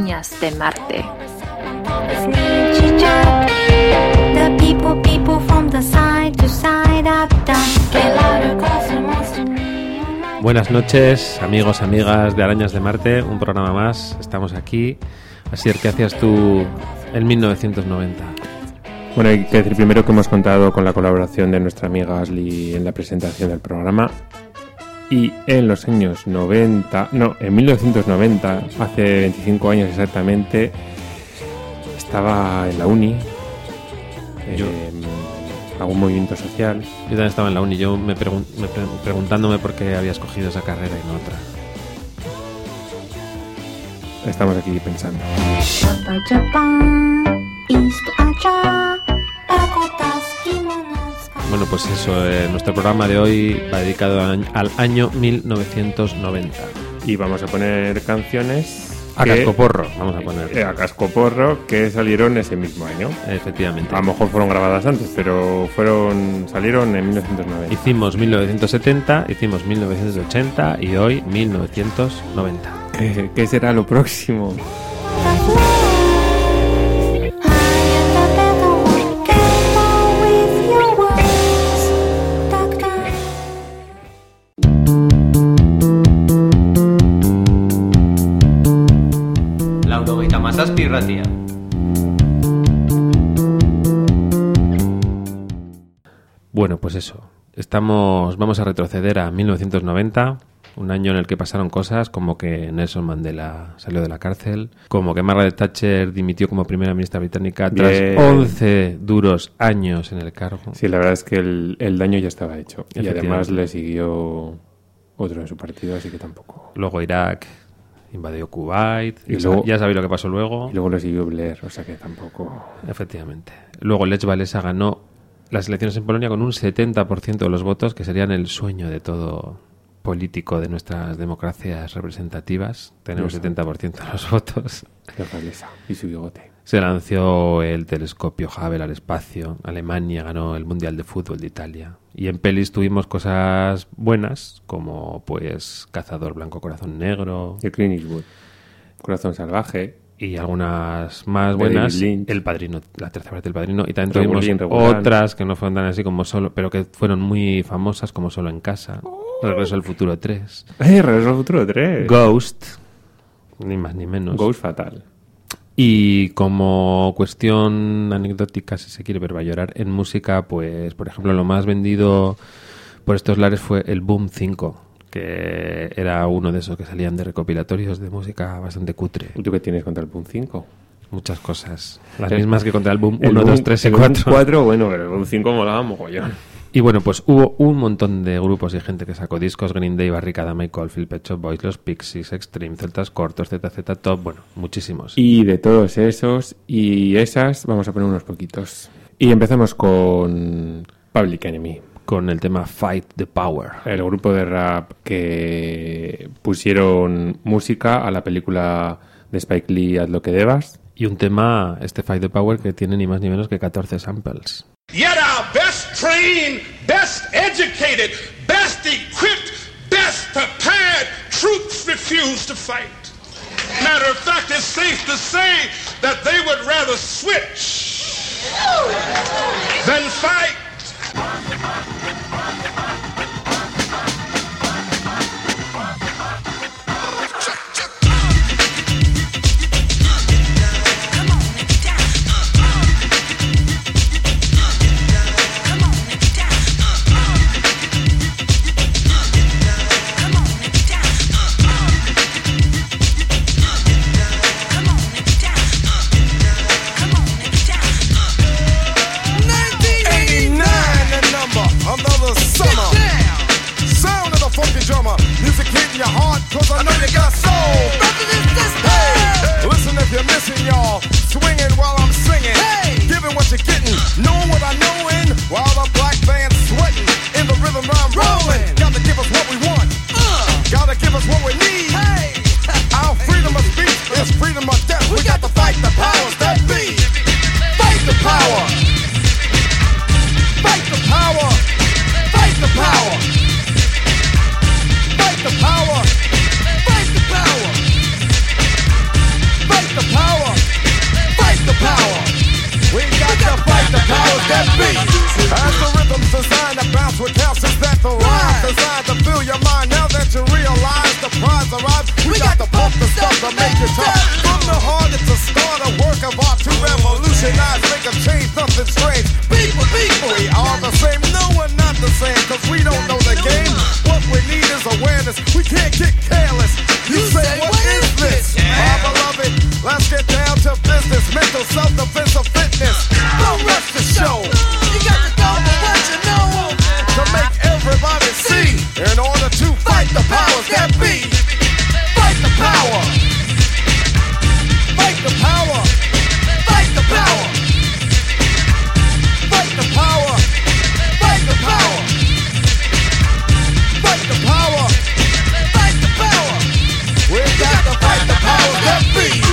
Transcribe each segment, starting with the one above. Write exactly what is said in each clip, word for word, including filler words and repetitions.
Arañas de Marte. Buenas noches, amigos, amigas de Arañas de Marte, un programa más, estamos aquí. Asier, ¿qué hacías tú en mil novecientos noventa? Bueno, hay que decir primero que hemos contado con la colaboración de nuestra amiga Ashley en la presentación del programa. Y en los años noventa, no, en mil novecientos noventa, hace veinticinco años exactamente, estaba en la uni, Yo. eh, algún movimiento social. Yo también estaba en la uni, yo me, pregun- me pre- preguntándome por qué había escogido esa carrera y no otra. Estamos aquí pensando. Bueno, pues eso, eh, nuestro programa de hoy va dedicado al, al año mil novecientos noventa. Y vamos a poner canciones A que- cascoporro, vamos a poner. eh, a cascoporro que salieron ese mismo año. Efectivamente. A lo mejor fueron grabadas antes, pero fueron salieron en mil novecientos noventa. Hicimos mil novecientos setenta, hicimos mil novecientos ochenta y hoy mil novecientos noventa. ¿Qué, qué será lo próximo? Laurogeita mazazpi irratia. Bueno, pues eso. Estamos, vamos a retroceder a mil novecientos noventa, un año en el que pasaron cosas como que Nelson Mandela salió de la cárcel, como que Margaret Thatcher dimitió como primera ministra británica tras Bien. once duros años en el cargo. Sí, la verdad es que el, el daño ya estaba hecho. Y Efectivamente. además le siguió otro en su partido, así que tampoco. Luego Irak invadió Kuwait, Y ya, luego- sab- ya sabéis lo que pasó luego. Y luego le siguió Blair, o sea que tampoco. Efectivamente. Luego Lech Walesa ganó las elecciones en Polonia con un setenta por ciento de los votos, que serían el sueño de todo político de nuestras democracias representativas, tener un Eso. setenta por ciento de los votos. La Galesa y su bigote. Se lanzó el telescopio Hubble al espacio, Alemania ganó el Mundial de Fútbol de Italia. Y en pelis tuvimos cosas buenas, como pues Cazador Blanco Corazón Negro Y Clint Eastwood. Corazón salvaje. y algunas más De buenas, David Lynch. El Padrino, la tercera parte del Padrino, y también Rebulín, tuvimos Rebulán. otras que no fueron tan así como Solo, pero que fueron muy famosas, como Solo en Casa, Regreso al Futuro tres, ¡Eh! Regreso al Futuro tres. Ghost, ni más ni menos. Ghost fatal. Y como cuestión anecdótica, si se quiere ver, va a llorar, en música, pues, por ejemplo, lo más vendido por estos lares fue el Boom cinco, que era uno de esos que salían de recopilatorios de música bastante cutre. ¿Y tú qué tienes contra el Boom cinco? Muchas cosas. Las El- mismas que contra el Boom El uno, Boom- dos, tres y el Boom cuatro. cuatro, bueno, pero el Boom cinco molaba mogollón. Y bueno, pues hubo un montón de grupos y gente que sacó discos: Green Day, Barricada, Michael Field, Pet Shop Boys, Los Pixies, Extreme, Celtas Cortos, Z Z Top, bueno, muchísimos. Y de todos esos y esas, vamos a poner unos poquitos. Y empezamos con Public Enemy, Con el tema Fight the Power. el grupo de rap que pusieron música a la película de Spike Lee, Haz lo que debas. Y un tema, este Fight the Power, que tiene ni más ni menos que catorce samples. Yet our best trained, best educated, best equipped, best prepared troops refuse to fight. Matter of fact, it's safe to say that they would rather switch than fight. to make it tough. From the heart, it's a start, a work of art to revolutionize, make a change, nothing strange. People, people, we are the same. No, we're not the same, cause we don't know the game. What we need is awareness. We can't get careless. You say, what is this? My beloved, let's get down to business. Mental self-defense of fitness. Don't rush the show. You got to go for what you know. To make everybody see. In order to fight the powers that be. Fight the power. Fight the power. Fight the power. Fight the power. Fight the power. Fight the power. Fight the power. We got to fight the powers that be.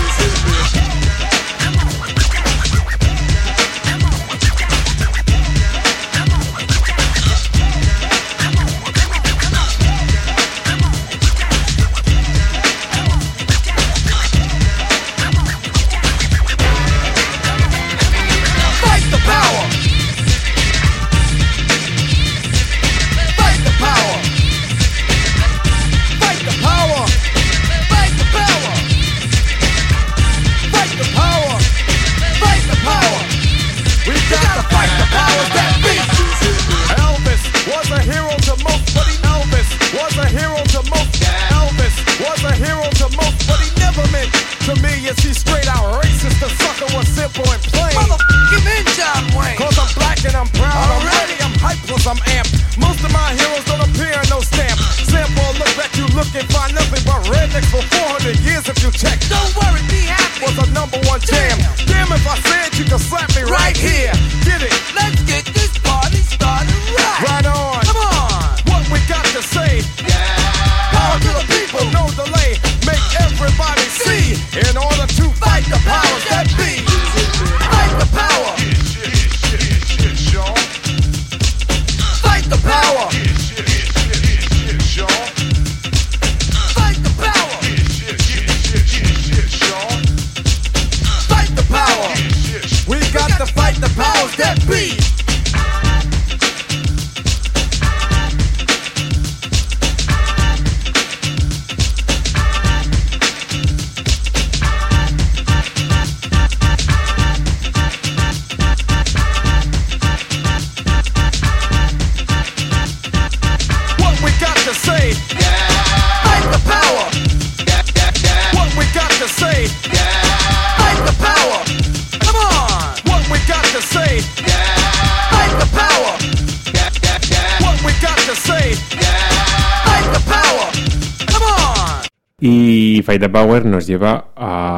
Y Fight the Power nos lleva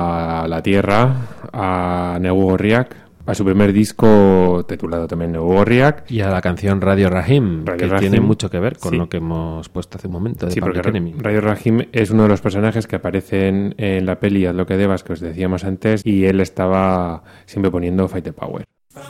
a la Tierra, a Negu Gorriak, a su primer disco titulado también Negu Gorriak. Y a la canción Radio Rahim, Radio que Rahim. Tiene mucho que ver con sí. lo que hemos puesto hace un momento de sí, Public porque Enemy. Radio Rahim es uno de los personajes que aparecen en la peli Haz lo que debas, que os decíamos antes, y él estaba siempre poniendo Fight the Power.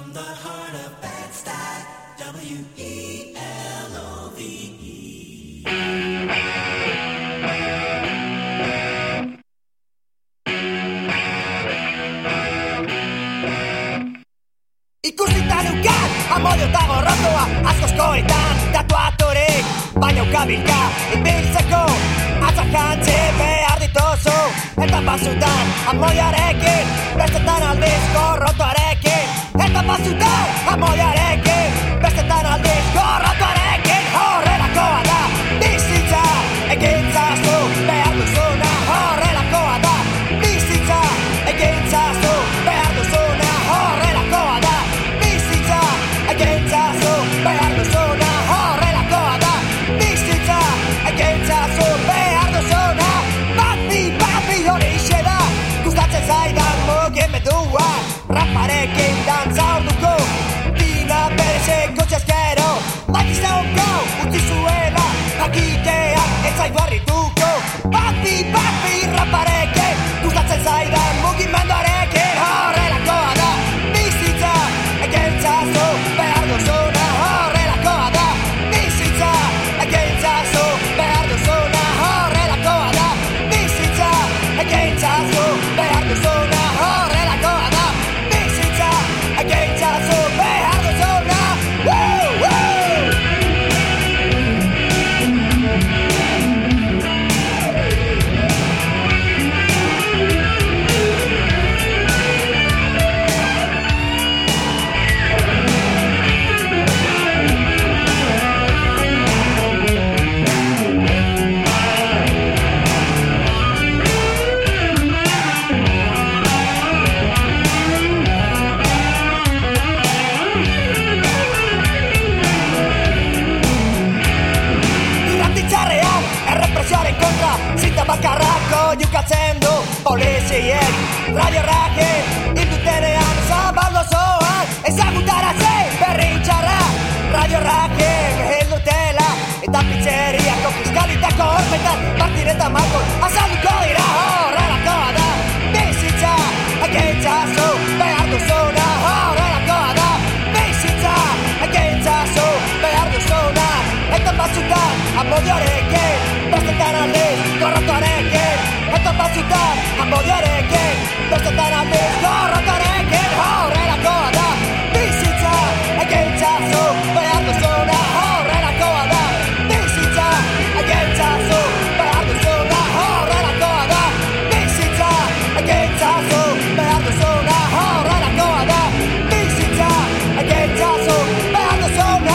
Ikusita neukan, amodio eta gorrotoa askoskoetan tatuaturik baina ukabilka ibiltzeko atzak jantzi behar dituzu eta pasutan amodioarekin bestetan aldiz gorrotoarekin eta pasutan amodioarekin bestetan aldiz gorrotoarekin horrelakoa da bizitza egintzazu behar duzuna horrelakoa da bizitza egintzazu behar duzuna horrelakoa da egintzazu behar duzuna horrelakoa da bizitza egintzazu behar duzuna bapi, bapi horixe da gustatzen zaidan mugimendua raparekin dantza orduko dina berezeko txaskero lakiztauko utzi zuela jakiteak ez zaigu harrituko bapi, bapi raparekin gustatzen zaidan mugimenduarekin horrelakoa da bizitza egintzazu behar duzuna horrelakoa da bizitza egintzazu behar duzuna horrelakoa da bizitza egintzazu behar duzuna horrelakoa da bizitza horiek Radio Raken indutenean zabaldo zoan ezagutarazi berri txarra Radio Raken heldutela eta pizzeriako fiskalitako hormetan Martin eta Marcos azalduko dira horrelakoa da bizitza agentzazu behar duzuna horrelakoa da bizitza agentzazu behar duzuna eta batzutan amodioarekin bestetan aldiz gorrotuarekin eta batzutan amodioarekin bestetan aldiz gorrotuarekin horrelakoa da bizitza agentzazu behar duzuna horrelakoa da bizitza agentzazu behar duzuna horrelakoa da bizitza agentzazu behar duzuna horrelakoa da bizitza agentzazu behar duzuna.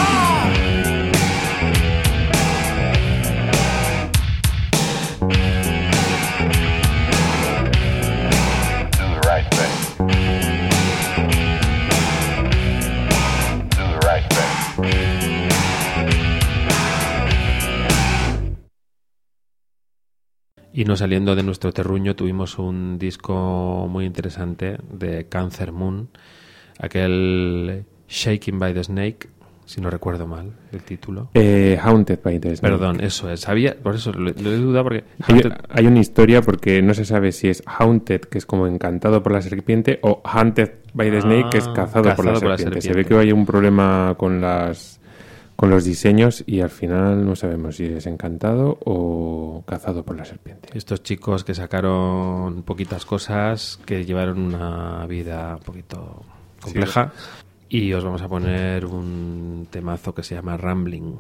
Y no saliendo de nuestro terruño, tuvimos un disco muy interesante de Cancer Moon, aquel Shaking by the Snake, si no recuerdo mal el título. Eh, Haunted by the Snake. Perdón, eso es. Sabía, por eso lo, lo he dudado porque... Hay, hay una historia porque no se sabe si es Haunted, que es como encantado por la serpiente, o Hunted by the Snake, ah, que es cazado, cazado por, la, por la serpiente. Se ve que hay un problema con las... con los diseños y al final no sabemos si es encantado o cazado por la serpiente. Estos chicos que sacaron poquitas cosas, que llevaron una vida un poquito compleja, sí. Y os vamos a poner un temazo que se llama Rambling.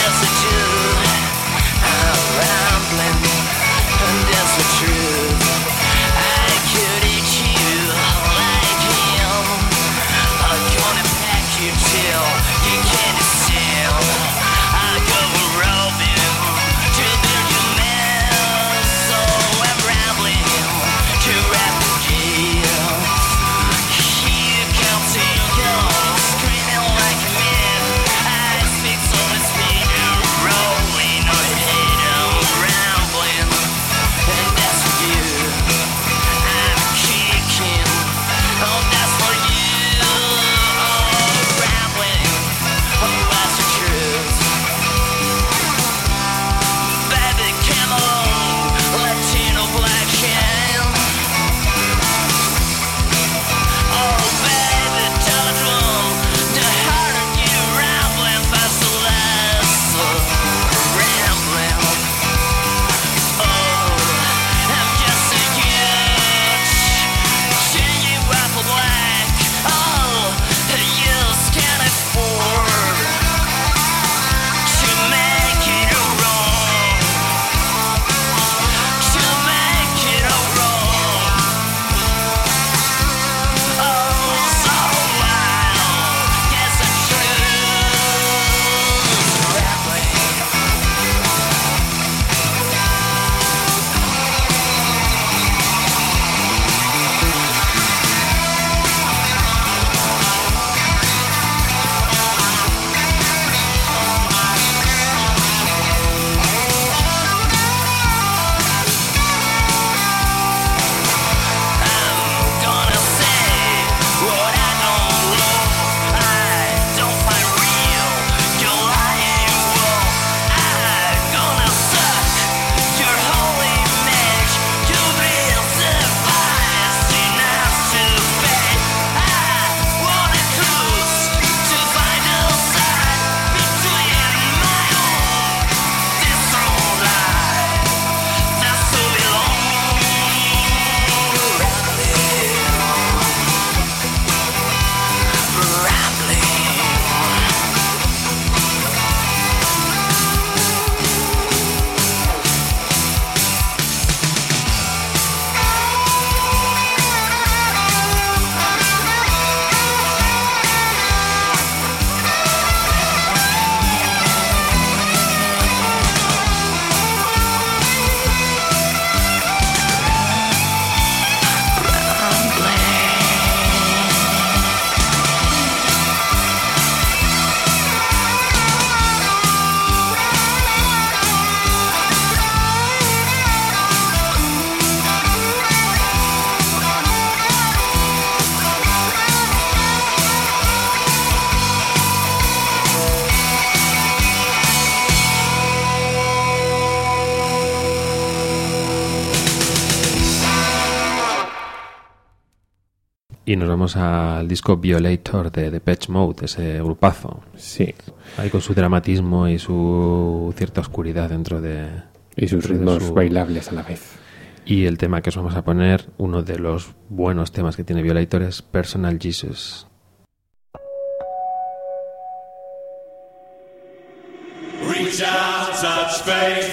Rambling, and that's the truth. Y nos vamos al disco Violator de Depeche Mode, ese grupazo. Sí. Ahí con su dramatismo y su cierta oscuridad dentro de... Y sus ritmos su... bailables a la vez. Y el tema que os vamos a poner, uno de los buenos temas que tiene Violator, es Personal Jesus. Reach out, touch faith.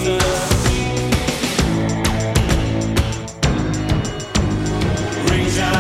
Reach out.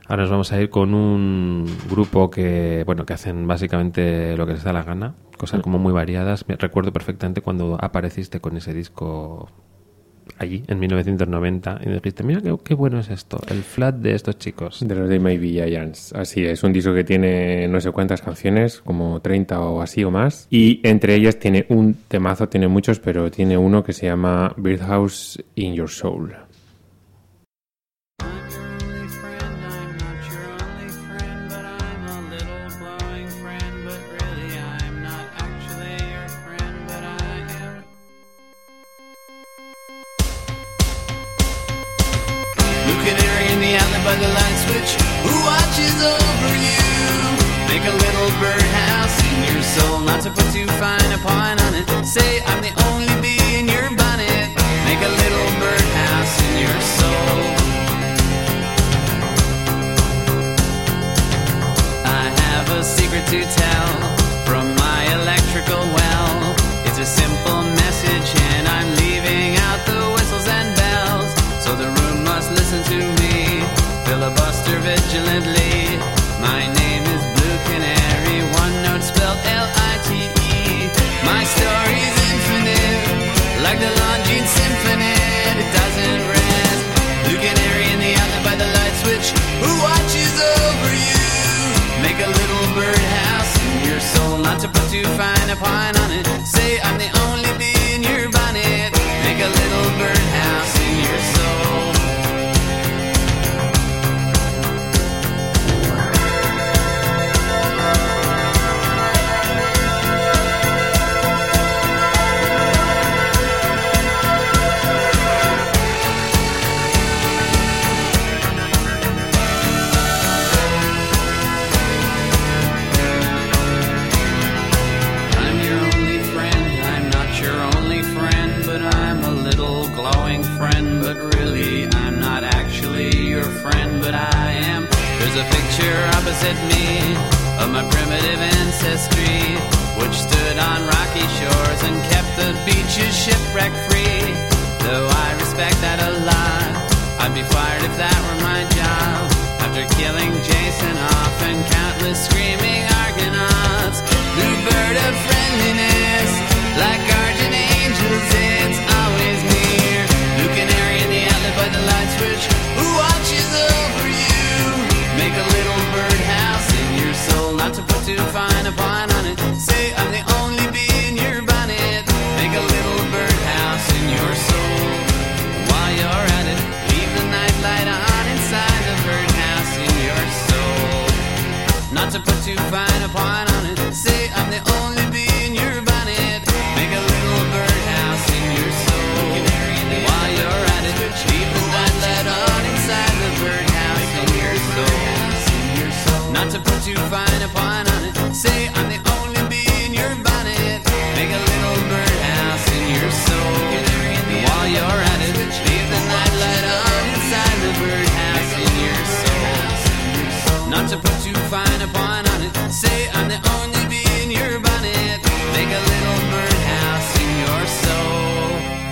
Ahora nos vamos a ir con un grupo que, bueno, que hacen básicamente lo que les da la gana, cosas como muy variadas. Me recuerdo perfectamente cuando apareciste con ese disco allí, en mil novecientos noventa, y dijiste, mira qué, qué bueno es esto, el flat de estos chicos. De los de Maybe Giants. Así es, un disco que tiene no sé cuántas canciones, como treinta o así o más. Y entre ellas tiene un temazo, tiene muchos, pero tiene uno que se llama Birdhouse in Your Soul. By the light switch, who watches over you? Make a little birdhouse in your soul, not to put too fine a point on it. Say I'm the only bee in your bonnet. Make a little birdhouse in your soul. I have a secret to tell from my electrical well. It's a simple message and I'm leaving out the whistles and bells, so the room must listen to me. Filibuster vigilantly. My name is Blue Canary, one note spelled L I T E. My story's infinite, like the Longines Symphony. It doesn't rest. Blue Canary in the outlet by the light switch, who watches over you? Make a little birdhouse in your soul, not to put too fine a point on it. Say I'm the only bee in your bonnet. Make a little birdhouse in your soul. But I am. There's a picture opposite me of my primitive ancestry, which stood on rocky shores and kept the beaches shipwreck free. Though I respect that a lot, I'd be fired if that were my job. After killing Jason off and countless screaming Argonauts, new bird of friendliness, like guardian angels, it's always near. Blue Canary in the outlet by the light switch, who watches over you? Make a little birdhouse in your soul, not to put too fine a point on it. Say I'm the only bee in your bonnet. Make a little birdhouse in your soul. While you're at it, leave the nightlight on inside the birdhouse in your soul. Not to put too fine a point on it. Say I'm the only bee in your bonnet. Make a little birdhouse in your soul. While you're at it, leave the nightlight on inside the birdhouse in your soul. Not to put too fine a point on it. Say I'm the only bee in your bonnet. Make a little birdhouse in your soul. While you're at it, leave the nightlight on inside the birdhouse in your soul. Not to put too fine a point on it. Say I'm the only bee in your bonnet. Make a little birdhouse in your soul.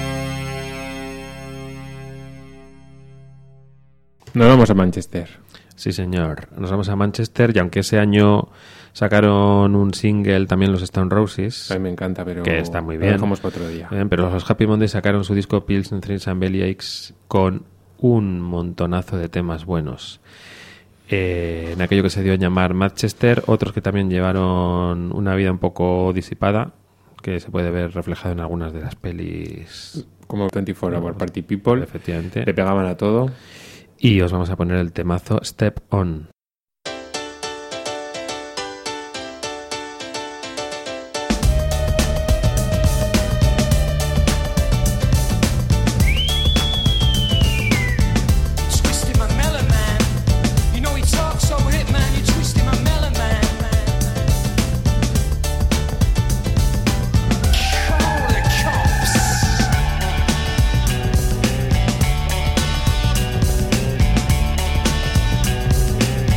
Nos vamos a Manchester. Sí, señor. Nos vamos a Manchester y aunque ese año sacaron un single también los Stone Roses. A mí me encanta, pero que está muy lo bien. dejamos para otro día. Bien, pero los Happy Mondays sacaron su disco Pills and Thrills and Bellyaches con un montonazo de temas buenos. Eh, en aquello que se dio a llamar Manchester, otros que también llevaron una vida un poco disipada, que se puede ver reflejado en algunas de las pelis. Como veinticuatro Hour Party People. Efectivamente. Le pegaban a todo. Y os vamos a poner el temazo Step On. Step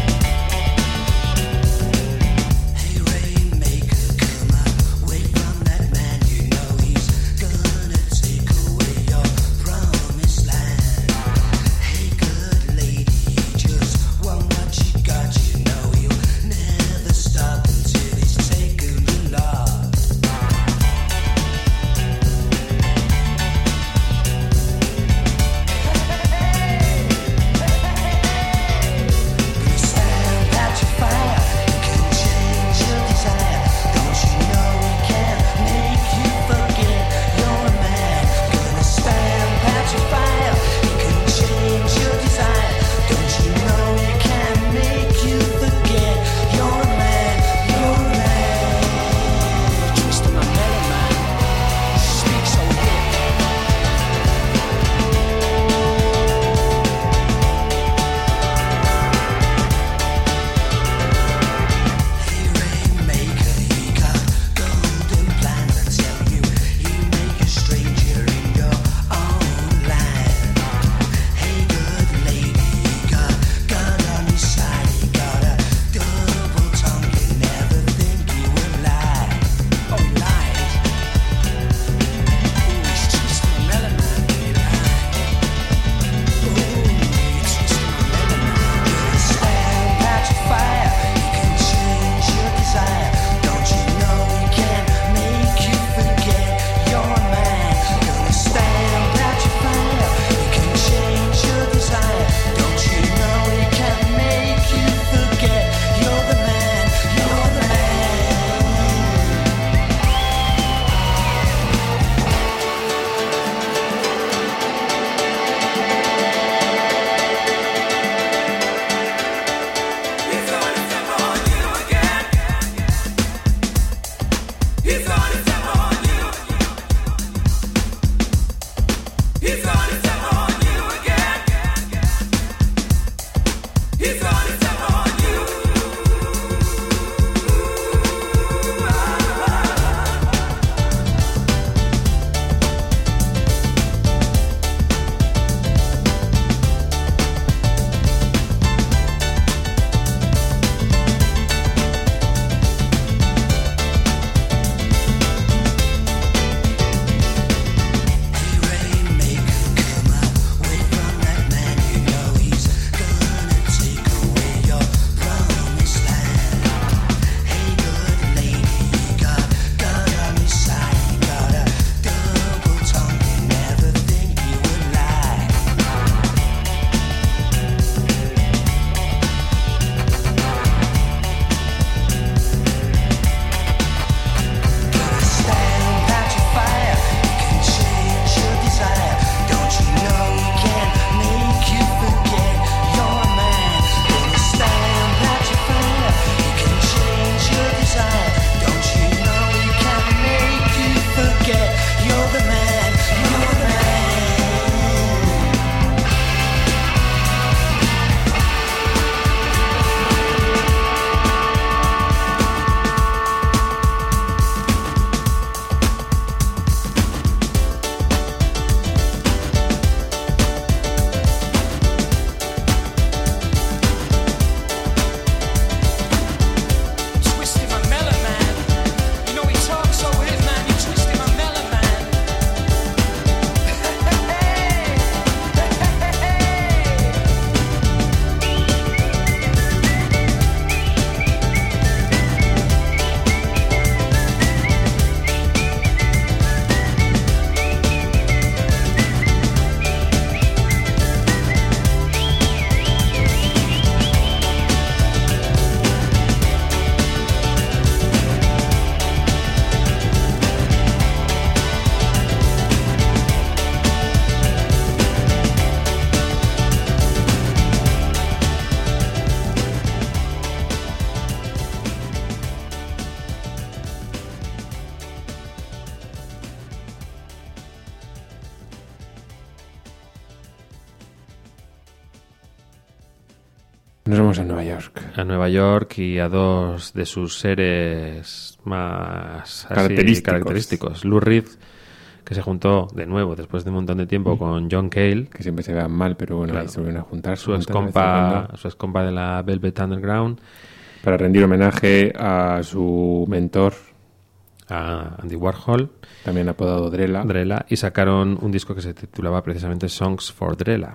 Nos vamos a Nueva York. A Nueva York y a dos de sus seres más así, característicos. característicos. Lou Reed, que se juntó de nuevo después de un montón de tiempo mm. con John Cale. Que siempre se vean mal, pero bueno, claro, ahí se vuelven a juntar. Su excompa, su excompa de la Velvet Underground. Para rendir homenaje a su mentor, a Andy Warhol. También apodado Drella. Drella. Y sacaron un disco que se titulaba precisamente Songs for Drella.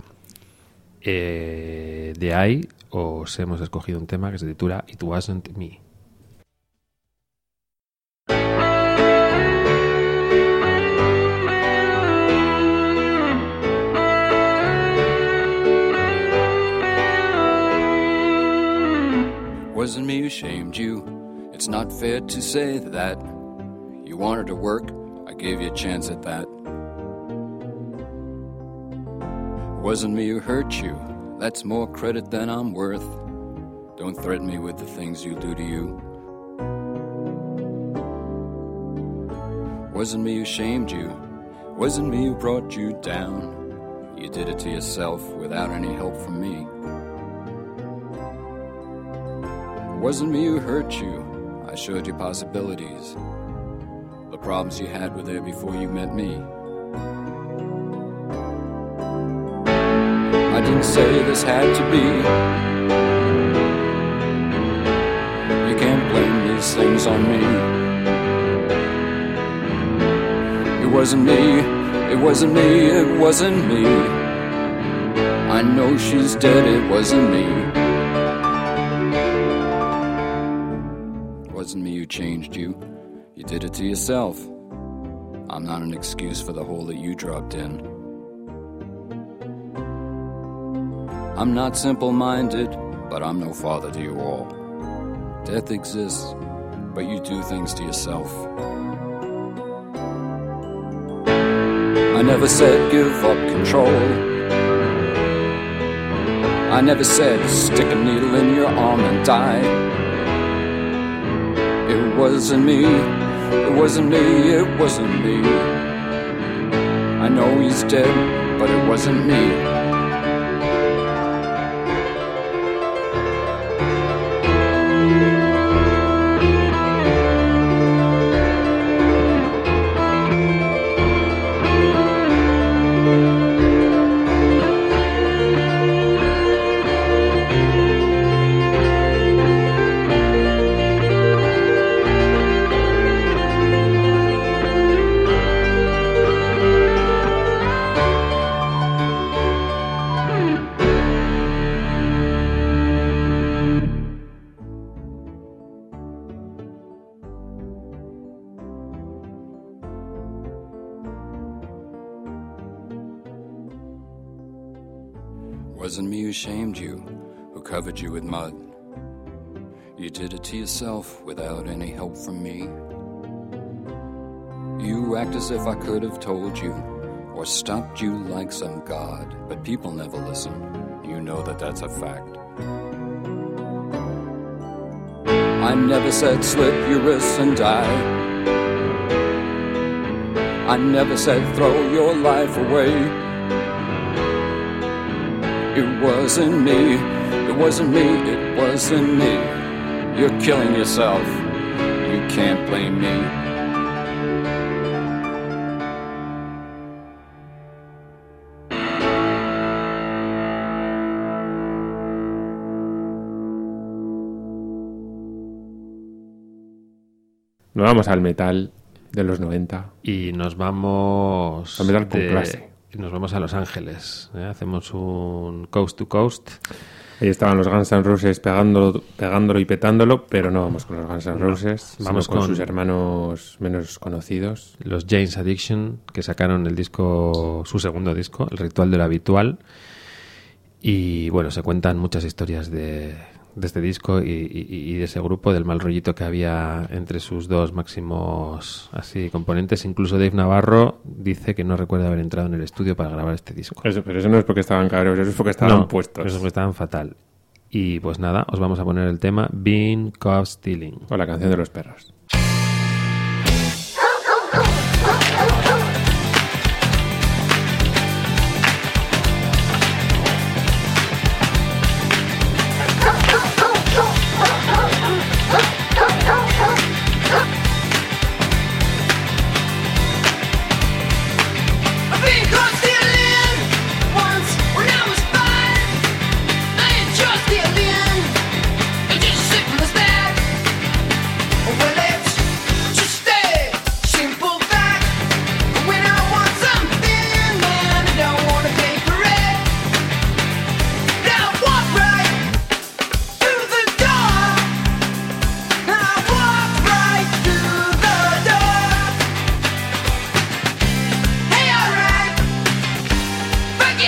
Eh, de ahí os hemos escogido un tema que se titula It Wasn't Me. Wasn't me who shamed you. It's not fair to say that. You wanted to work, I gave you a chance at that. Wasn't me who hurt you. That's more credit than I'm worth. Don't threaten me with the things you'll do to you. Wasn't me who shamed you. Wasn't me who brought you down. You did it to yourself without any help from me. Wasn't me who hurt you. I showed you possibilities. The problems you had were there before you met me. I didn't say this had to be. You can't blame these things on me. It wasn't me, it wasn't me, it wasn't me. I know she's dead, it wasn't me. It wasn't me who changed you. You did it to yourself. I'm not an excuse for the hole that you dropped in. I'm not simple-minded, but I'm no father to you all. Death exists, but you do things to yourself. I never said give up control. I never said stick a needle in your arm and die. It wasn't me, it wasn't me, it wasn't me. I know he's dead, but it wasn't me. Wasn't me who shamed you, who covered you with mud. You did it to yourself without any help from me. You act as if I could have told you, or stopped you like some god, but people never listen. You know that that's a fact. I never said slit your wrists and die. I never said throw your life away. It wasn't me, it wasn't me, it wasn't me. You're killing yourself, you can't blame me. Nos vamos al metal de los noventa. Y nos vamos... Al metal con de... clase. Nos vamos a Los Ángeles, ¿eh? Hacemos un coast to coast. Ahí estaban los Guns N' Roses pegándolo, pegándolo y petándolo, pero no vamos con los Guns N' Roses, no, vamos con, con sus hermanos menos conocidos. Los Jane's Addiction, que sacaron el disco, su segundo disco, El Ritual de lo Habitual. Y bueno, se cuentan muchas historias de, de este disco y, y, y de ese grupo, del mal rollito que había entre sus dos máximos así componentes. Incluso Dave Navarro dice que no recuerda haber entrado en el estudio para grabar este disco. Eso, pero eso no es porque estaban cabreos, eso es porque estaban no, puestos. Eso es porque estaban fatal. Y pues nada, os vamos a poner el tema Being Caught Stealing. O la canción de los perros. Go!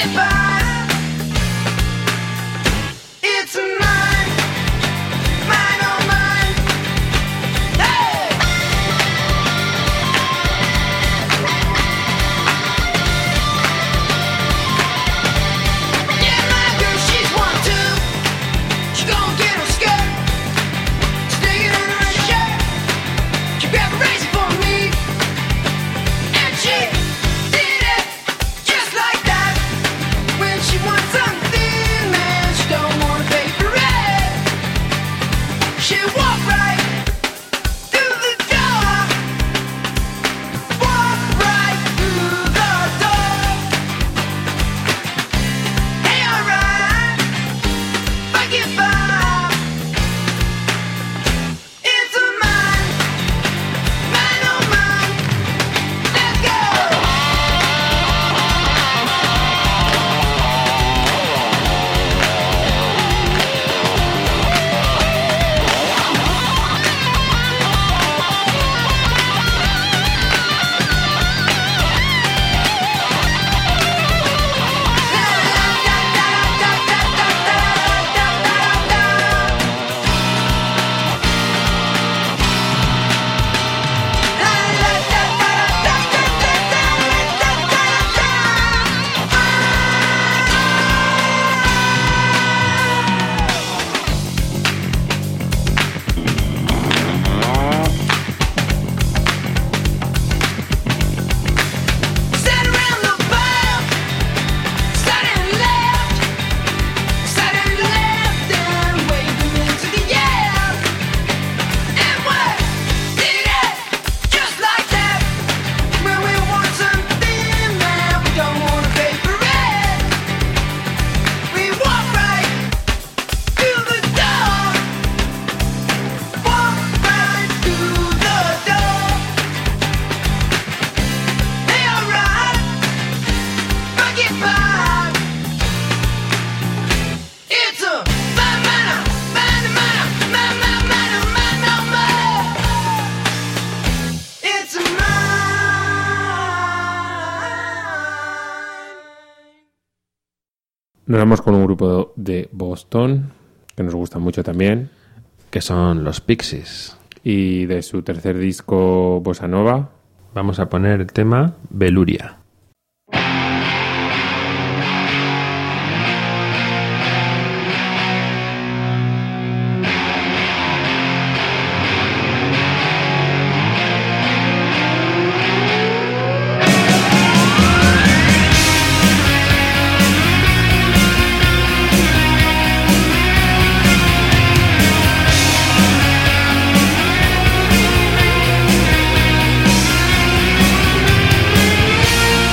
Nos vamos con un grupo de Boston que nos gusta mucho también, que son los Pixies. Y de su tercer disco Bossa Nova vamos a poner el tema Veluria. We'll be right back.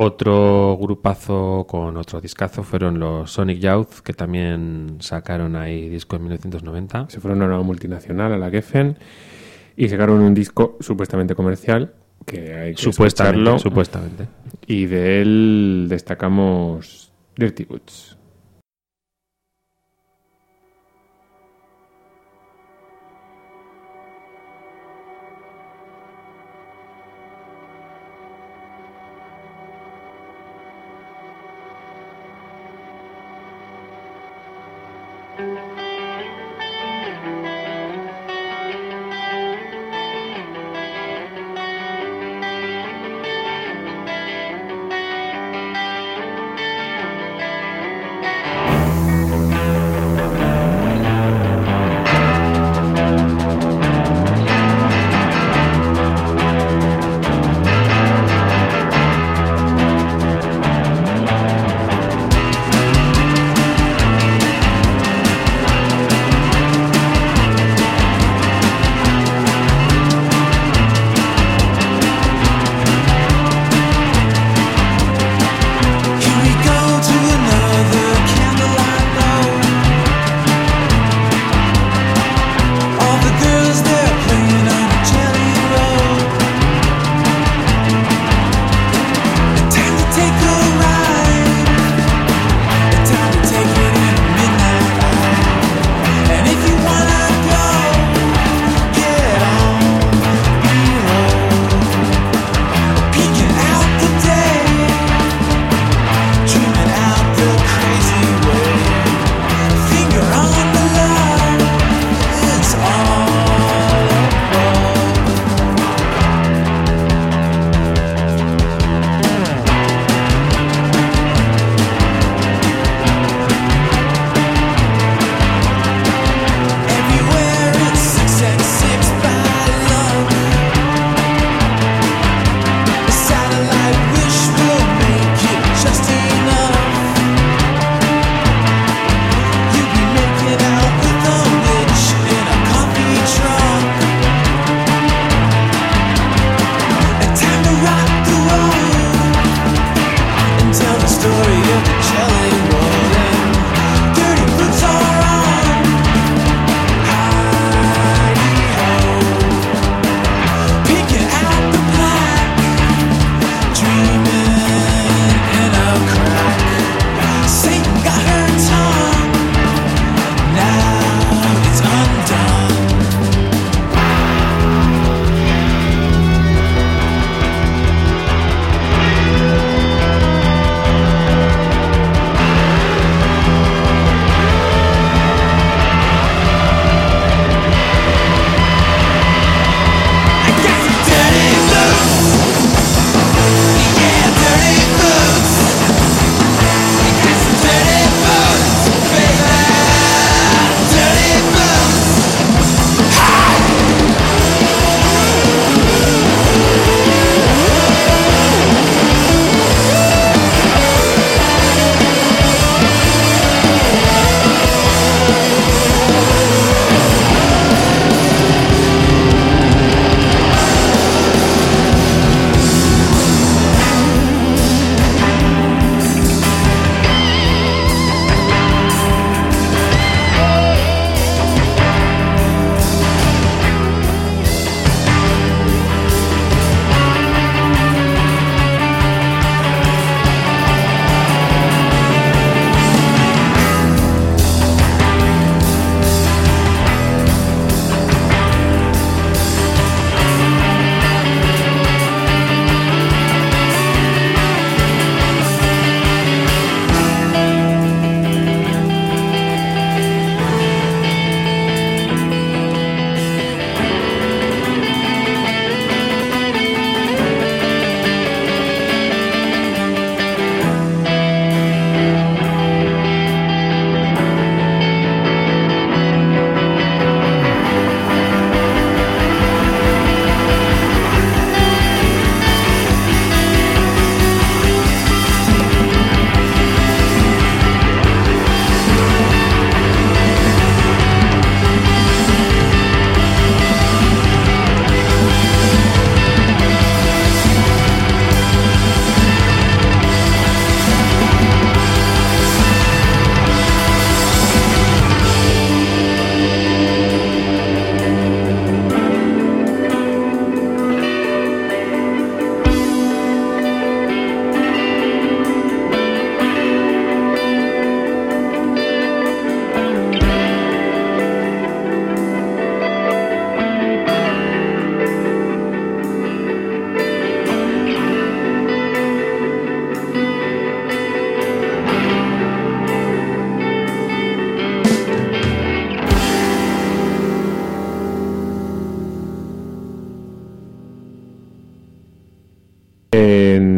otro grupazo con otro discazo fueron los Sonic Youth, que también sacaron ahí disco en mil novecientos noventa. Se fueron a una multinacional, a la Geffen, y sacaron un disco supuestamente comercial, que hay que Supuestamente, escucharlo. supuestamente. Y de él destacamos Dirty Boots. Thank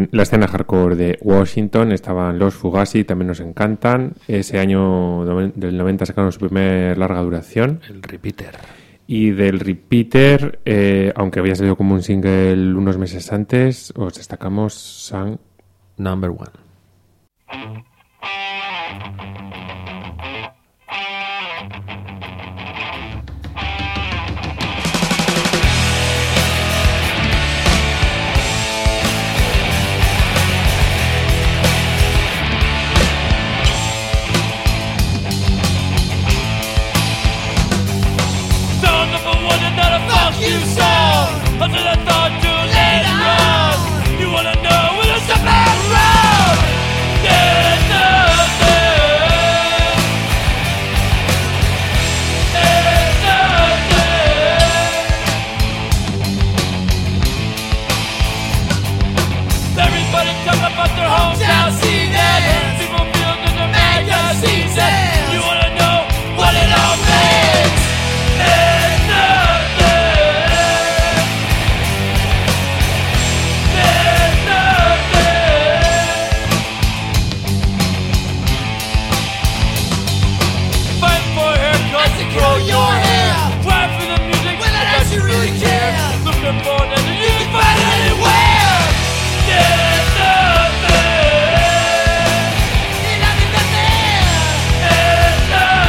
en la escena hardcore de Washington estaban los Fugazi, también nos encantan. Ese año del noventa sacaron su primer larga duración. El Repeater. Y del Repeater, eh, aunque había salido como un single unos meses antes, os destacamos Sun Number One. You saw until I thought you let it run. You wanna know when it's a bad road? There's nothing. There's nothing. Everybody talking about their hometown scene. People feel that the magazines. You wanna know what it all means? There's nothing. Grow your hair. Try for the music when it actually really care. Looking for it and you can find it anywhere. There's nothing. There's nothing. There's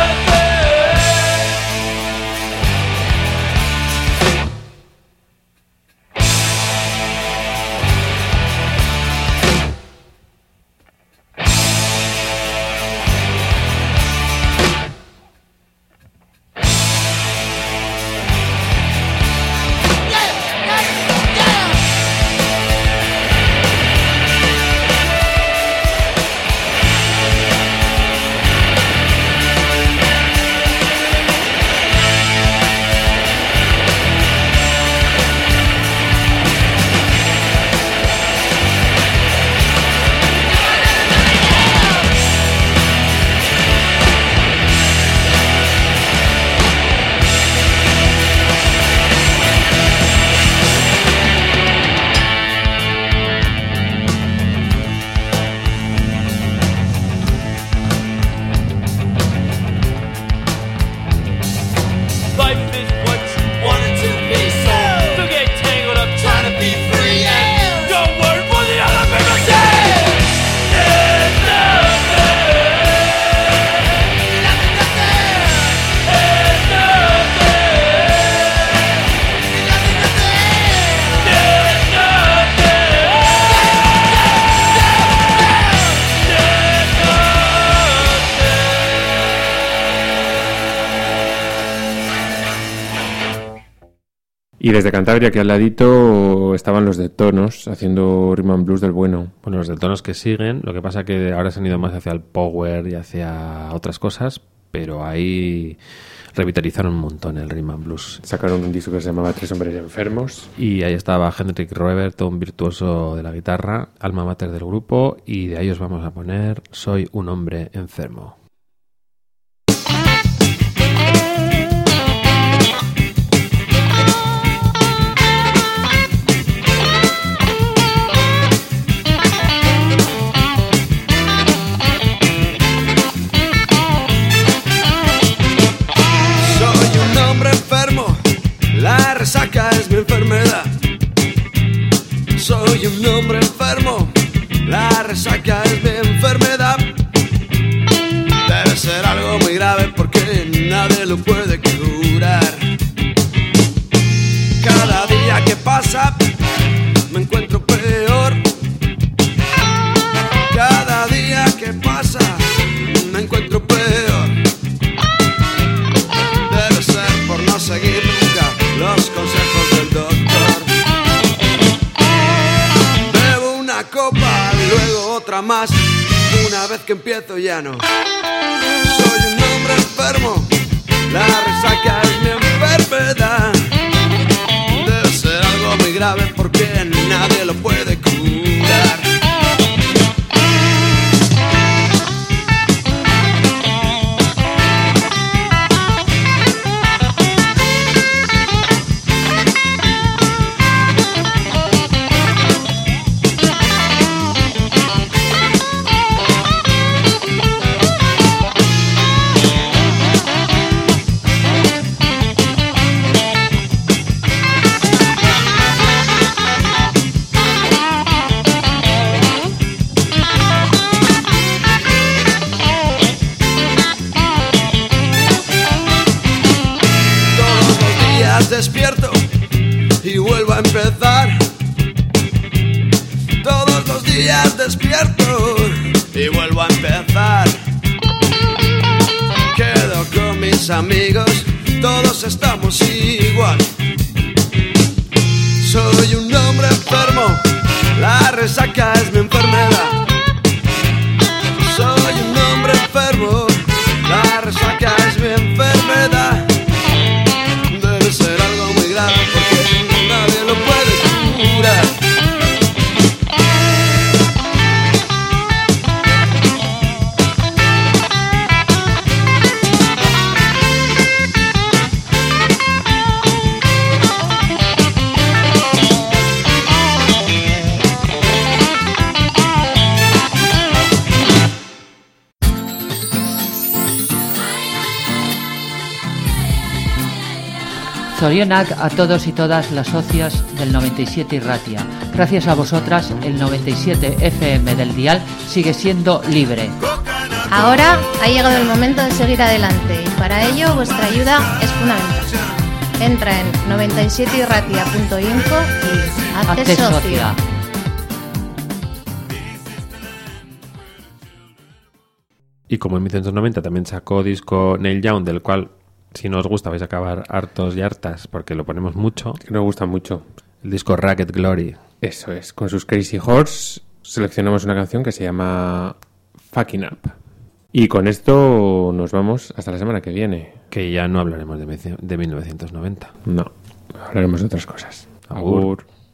Y desde Cantabria, aquí al ladito, estaban los de Tonos haciendo rhythm and blues del bueno. Bueno, los de Tonos que siguen, lo que pasa que ahora se han ido más hacia el power y hacia otras cosas, pero ahí revitalizaron un montón el rhythm and blues. Sacaron un disco que se llamaba Tres hombres enfermos. Y ahí estaba Hendrik Roebert, un virtuoso de la guitarra, alma mater del grupo, y de ahí os vamos a poner Soy un hombre enfermo. La resaca es mi enfermedad. Soy un hombre enfermo. La resaca es mi enfermedad. Debe ser algo muy grave porque nadie lo puede curar. Cada día que pasa me encuentro peor. Cada día que pasa me encuentro peor. Debe ser por no seguir los consejos del doctor. Bebo una copa, luego otra más. Una vez que empiezo ya no. Soy un hombre enfermo. La resaca es mi enfermedad. Debe ser algo muy grave porque nadie lo puede curar. días despierto y vuelvo a empezar. Todos los días despierto y vuelvo a empezar. Quedo con mis amigos, todos estamos igual. Soy un hombre enfermo, la resaca es mi enfermedad. Soy un hombre enfermo, la resaca es mi enfermedad. Debe ser algo muy grave porque nadie lo puede curar. Zorionak a todos y todas las socias del noventa y siete Irratia. Gracias a vosotras, el noventa y siete F M del dial sigue siendo libre. Ahora ha llegado el momento de seguir adelante y para ello vuestra ayuda es fundamental. Entra en noventa y siete irratia punto info y hazte, hazte socio. Socia. Y como en mil novecientos noventa también sacó disco Neil Young, del cual, si no os gusta, vais a acabar hartos y hartas porque lo ponemos mucho. Que nos gusta mucho. El disco Ragged Glory. Eso es. Con sus Crazy Horse seleccionamos una canción que se llama Fucking Up. Y con esto nos vamos hasta la semana que viene. Que ya no hablaremos de, de mil novecientos noventa. No, hablaremos de otras cosas. Agur. Agur.